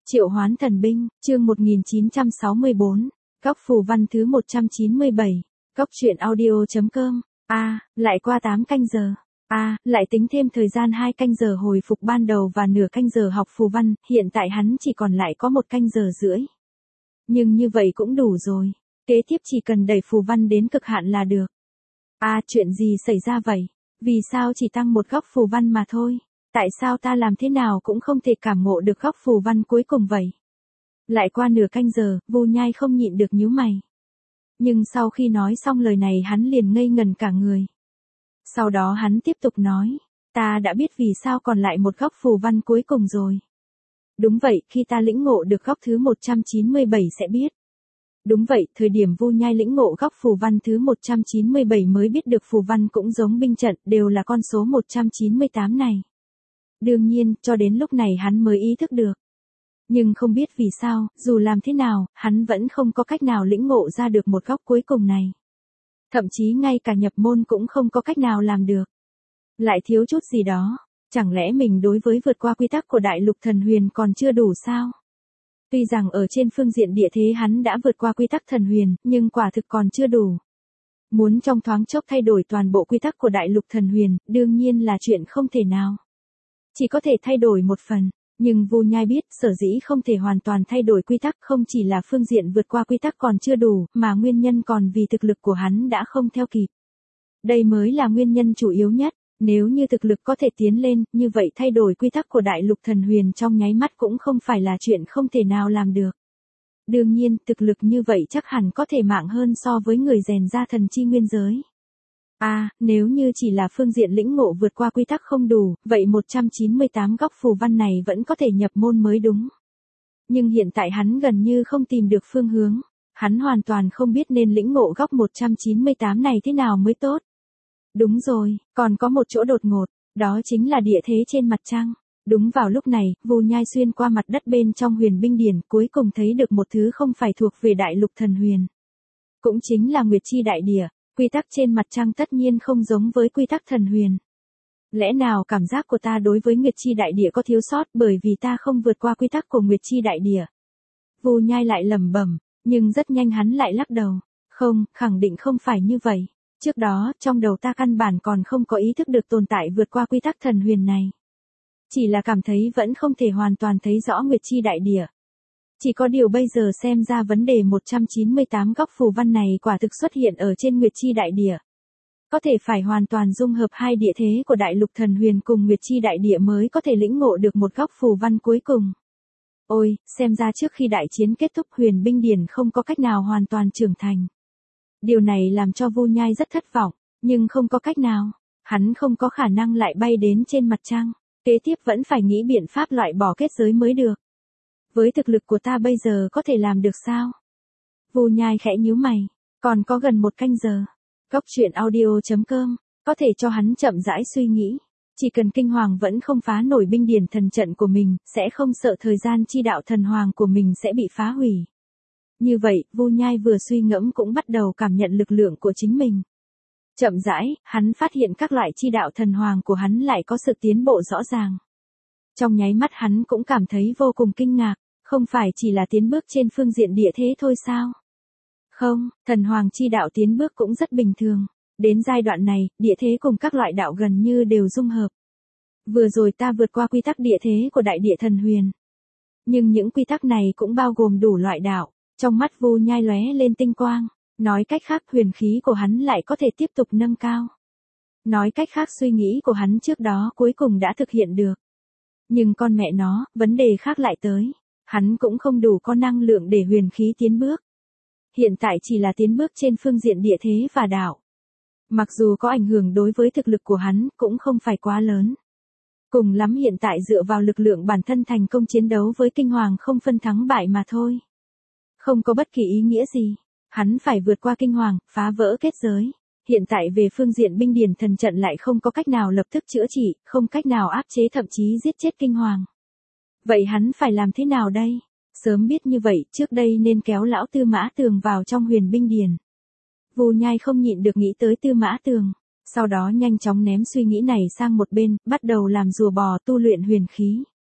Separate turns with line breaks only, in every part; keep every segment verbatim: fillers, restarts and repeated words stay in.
Triệu hoán thần binh, chương một nghìn chín trăm sáu mươi bốn, Góc phù văn thứ một trăm chín mươi bảy, Góc truyện audio.com, a, à, lại qua tám canh giờ, a, à, lại tính thêm thời gian hai canh giờ hồi phục ban đầu và nửa canh giờ học phù văn, hiện tại hắn chỉ còn lại có một canh giờ rưỡi. Nhưng như vậy cũng đủ rồi, kế tiếp chỉ cần đẩy phù văn đến cực hạn là được. A, à, chuyện gì xảy ra vậy? Vì sao chỉ tăng một góc phù văn mà thôi? Tại sao ta làm thế nào cũng không thể cảm ngộ được góc phù văn cuối cùng vậy? Lại qua nửa canh giờ, Vu Nhai không nhịn được nhíu mày. Nhưng sau khi nói xong lời này hắn liền ngây ngần cả người. Sau đó hắn tiếp tục nói, ta đã biết vì sao còn lại một góc phù văn cuối cùng rồi. Đúng vậy, khi ta lĩnh ngộ được góc thứ một trăm chín mươi bảy sẽ biết. Đúng vậy, thời điểm Vu Nhai lĩnh ngộ góc phù văn thứ một trăm chín mươi bảy mới biết được phù văn cũng giống binh trận, đều là con số một trăm chín mươi tám này. Đương nhiên, cho đến lúc này hắn mới ý thức được. Nhưng không biết vì sao, dù làm thế nào, hắn vẫn không có cách nào lĩnh ngộ ra được một góc cuối cùng này. Thậm chí ngay cả nhập môn cũng không có cách nào làm được. Lại thiếu chút gì đó, chẳng lẽ mình đối với vượt qua quy tắc của đại lục thần huyền còn chưa đủ sao? Tuy rằng ở trên phương diện địa thế hắn đã vượt qua quy tắc thần huyền, nhưng quả thực còn chưa đủ. Muốn trong thoáng chốc thay đổi toàn bộ quy tắc của đại lục thần huyền, đương nhiên là chuyện không thể nào. Chỉ có thể thay đổi một phần, nhưng Vu Nhai biết sở dĩ không thể hoàn toàn thay đổi quy tắc không chỉ là phương diện vượt qua quy tắc còn chưa đủ, mà nguyên nhân còn vì thực lực của hắn đã không theo kịp. Đây mới là nguyên nhân chủ yếu nhất, nếu như thực lực có thể tiến lên, như vậy thay đổi quy tắc của đại lục thần huyền trong nháy mắt cũng không phải là chuyện không thể nào làm được. Đương nhiên, thực lực như vậy chắc hẳn có thể mạng hơn so với người rèn ra thần chi nguyên giới. À, nếu như chỉ là phương diện lĩnh ngộ vượt qua quy tắc không đủ, vậy một trăm chín mươi tám góc phù văn này vẫn có thể nhập môn mới đúng. Nhưng hiện tại hắn gần như không tìm được phương hướng, hắn hoàn toàn không biết nên lĩnh ngộ góc một trăm chín mươi tám này thế nào mới tốt. Đúng rồi, còn có một chỗ đột ngột, đó chính là địa thế trên mặt trăng. Đúng vào lúc này, Vu Nhai xuyên qua mặt đất bên trong huyền binh điển, cuối cùng thấy được một thứ không phải thuộc về đại lục thần huyền. Cũng chính là Nguyệt Chi đại địa. Quy tắc trên mặt trăng tất nhiên không giống với quy tắc thần huyền. Lẽ nào cảm giác của ta đối với Nguyệt Chi đại địa có thiếu sót bởi vì ta không vượt qua quy tắc của Nguyệt Chi đại địa? Vu Nhai lại lẩm bẩm, nhưng rất nhanh hắn lại lắc đầu. Không, khẳng định không phải như vậy. Trước đó, trong đầu ta căn bản còn không có ý thức được tồn tại vượt qua quy tắc thần huyền này. Chỉ là cảm thấy vẫn không thể hoàn toàn thấy rõ Nguyệt Chi đại địa. Chỉ có điều bây giờ xem ra vấn đề một trăm chín mươi tám góc phù văn này quả thực xuất hiện ở trên Nguyệt Chi đại địa. Có thể phải hoàn toàn dung hợp hai địa thế của đại lục thần huyền cùng Nguyệt Chi đại địa mới có thể lĩnh ngộ được một góc phù văn cuối cùng. Ôi, xem ra trước khi đại chiến kết thúc huyền binh điển không có cách nào hoàn toàn trưởng thành. Điều này làm cho Vu Nhai rất thất vọng, nhưng không có cách nào, hắn không có khả năng lại bay đến trên mặt trăng, kế tiếp vẫn phải nghĩ biện pháp loại bỏ kết giới mới được. Với thực lực của ta bây giờ có thể làm được sao? Vu Nhai khẽ nhíu mày, còn có gần một canh giờ. Góc truyện audio.com, có thể cho hắn chậm rãi suy nghĩ. Chỉ cần kinh hoàng vẫn không phá nổi binh điển thần trận của mình, sẽ không sợ thời gian chi đạo thần hoàng của mình sẽ bị phá hủy. Như vậy, Vu Nhai vừa suy ngẫm cũng bắt đầu cảm nhận lực lượng của chính mình. Chậm rãi, hắn phát hiện các loại chi đạo thần hoàng của hắn lại có sự tiến bộ rõ ràng. Trong nháy mắt hắn cũng cảm thấy vô cùng kinh ngạc. Không phải chỉ là tiến bước trên phương diện địa thế thôi sao? Không, thần hoàng chi đạo tiến bước cũng rất bình thường. Đến giai đoạn này, địa thế cùng các loại đạo gần như đều dung hợp. Vừa rồi ta vượt qua quy tắc địa thế của đại địa thần huyền. Nhưng những quy tắc này cũng bao gồm đủ loại đạo. Trong mắt Vu Nhai lóe lên tinh quang. Nói cách khác huyền khí của hắn lại có thể tiếp tục nâng cao. Nói cách khác suy nghĩ của hắn trước đó cuối cùng đã thực hiện được. Nhưng con mẹ nó, vấn đề khác lại tới. Hắn cũng không đủ có năng lượng để huyền khí tiến bước. Hiện tại chỉ là tiến bước trên phương diện địa thế và đạo. Mặc dù có ảnh hưởng đối với thực lực của hắn, cũng không phải quá lớn. Cùng lắm hiện tại dựa vào lực lượng bản thân thành công chiến đấu với kinh hoàng không phân thắng bại mà thôi. Không có bất kỳ ý nghĩa gì. Hắn phải vượt qua kinh hoàng, phá vỡ kết giới. Hiện tại về phương diện binh điển thần trận lại không có cách nào lập tức chữa trị, không cách nào áp chế thậm chí giết chết kinh hoàng. Vậy hắn phải làm thế nào đây? Sớm biết như vậy, trước đây nên kéo lão Tư Mã Tường vào trong huyền binh điển. Vu Nhai không nhịn được nghĩ tới Tư Mã Tường, sau đó nhanh chóng ném suy nghĩ này sang một bên, bắt đầu làm rùa bò tu luyện huyền khí.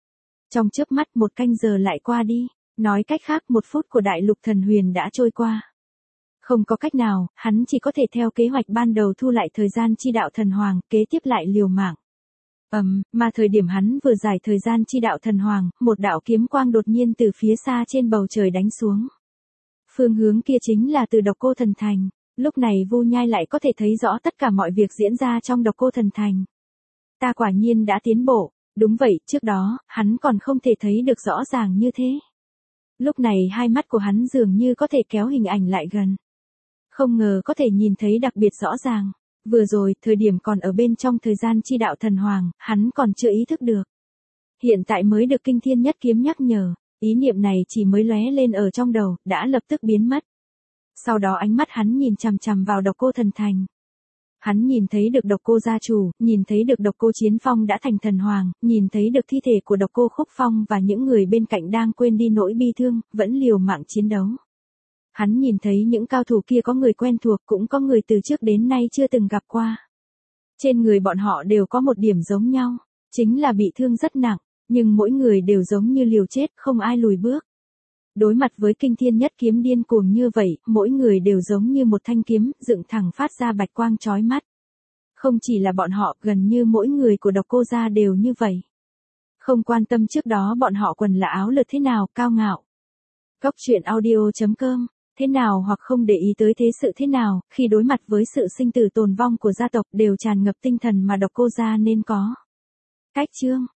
Trong chớp mắt một canh giờ lại qua đi, nói cách khác một phút của đại lục thần huyền đã trôi qua. Không có cách nào, hắn chỉ có thể theo kế hoạch ban đầu thu lại thời gian chi đạo thần hoàng, kế tiếp lại liều mạng. Ầm, um, mà thời điểm hắn vừa giải thời gian chi đạo thần hoàng, một đạo kiếm quang đột nhiên từ phía xa trên bầu trời đánh xuống. Phương hướng kia chính là từ Độc Cô Thần Thành, lúc này Vu Nhai lại có thể thấy rõ tất cả mọi việc diễn ra trong Độc Cô Thần Thành. Ta quả nhiên đã tiến bộ, đúng vậy, trước đó, hắn còn không thể thấy được rõ ràng như thế. Lúc này hai mắt của hắn dường như có thể kéo hình ảnh lại gần. Không ngờ có thể nhìn thấy đặc biệt rõ ràng. Vừa rồi, thời điểm còn ở bên trong thời gian chi đạo thần hoàng, hắn còn chưa ý thức được. Hiện tại mới được Kinh Thiên Nhất Kiếm nhắc nhở, ý niệm này chỉ mới lóe lên ở trong đầu, đã lập tức biến mất. Sau đó ánh mắt hắn nhìn chằm chằm vào Độc Cô Thần Thành. Hắn nhìn thấy được Độc Cô gia chủ, nhìn thấy được Độc Cô Chiến Phong đã thành thần hoàng, nhìn thấy được thi thể của Độc Cô Khúc Phong và những người bên cạnh đang quên đi nỗi bi thương, vẫn liều mạng chiến đấu. Hắn nhìn thấy những cao thủ kia có người quen thuộc cũng có người từ trước đến nay chưa từng gặp qua. Trên người bọn họ đều có một điểm giống nhau, chính là bị thương rất nặng, nhưng mỗi người đều giống như liều chết, không ai lùi bước. Đối mặt với Kinh Thiên Nhất Kiếm điên cuồng như vậy, mỗi người đều giống như một thanh kiếm, dựng thẳng phát ra bạch quang chói mắt. Không chỉ là bọn họ, gần như mỗi người của Độc Cô gia đều như vậy. Không quan tâm trước đó bọn họ quần là áo lượt thế nào, cao ngạo. Cóc truyện audio chấm com thế nào hoặc không để ý tới thế sự thế nào, khi đối mặt với sự sinh tử tồn vong của gia tộc đều tràn ngập tinh thần mà Độc Cô gia nên có. Cách chương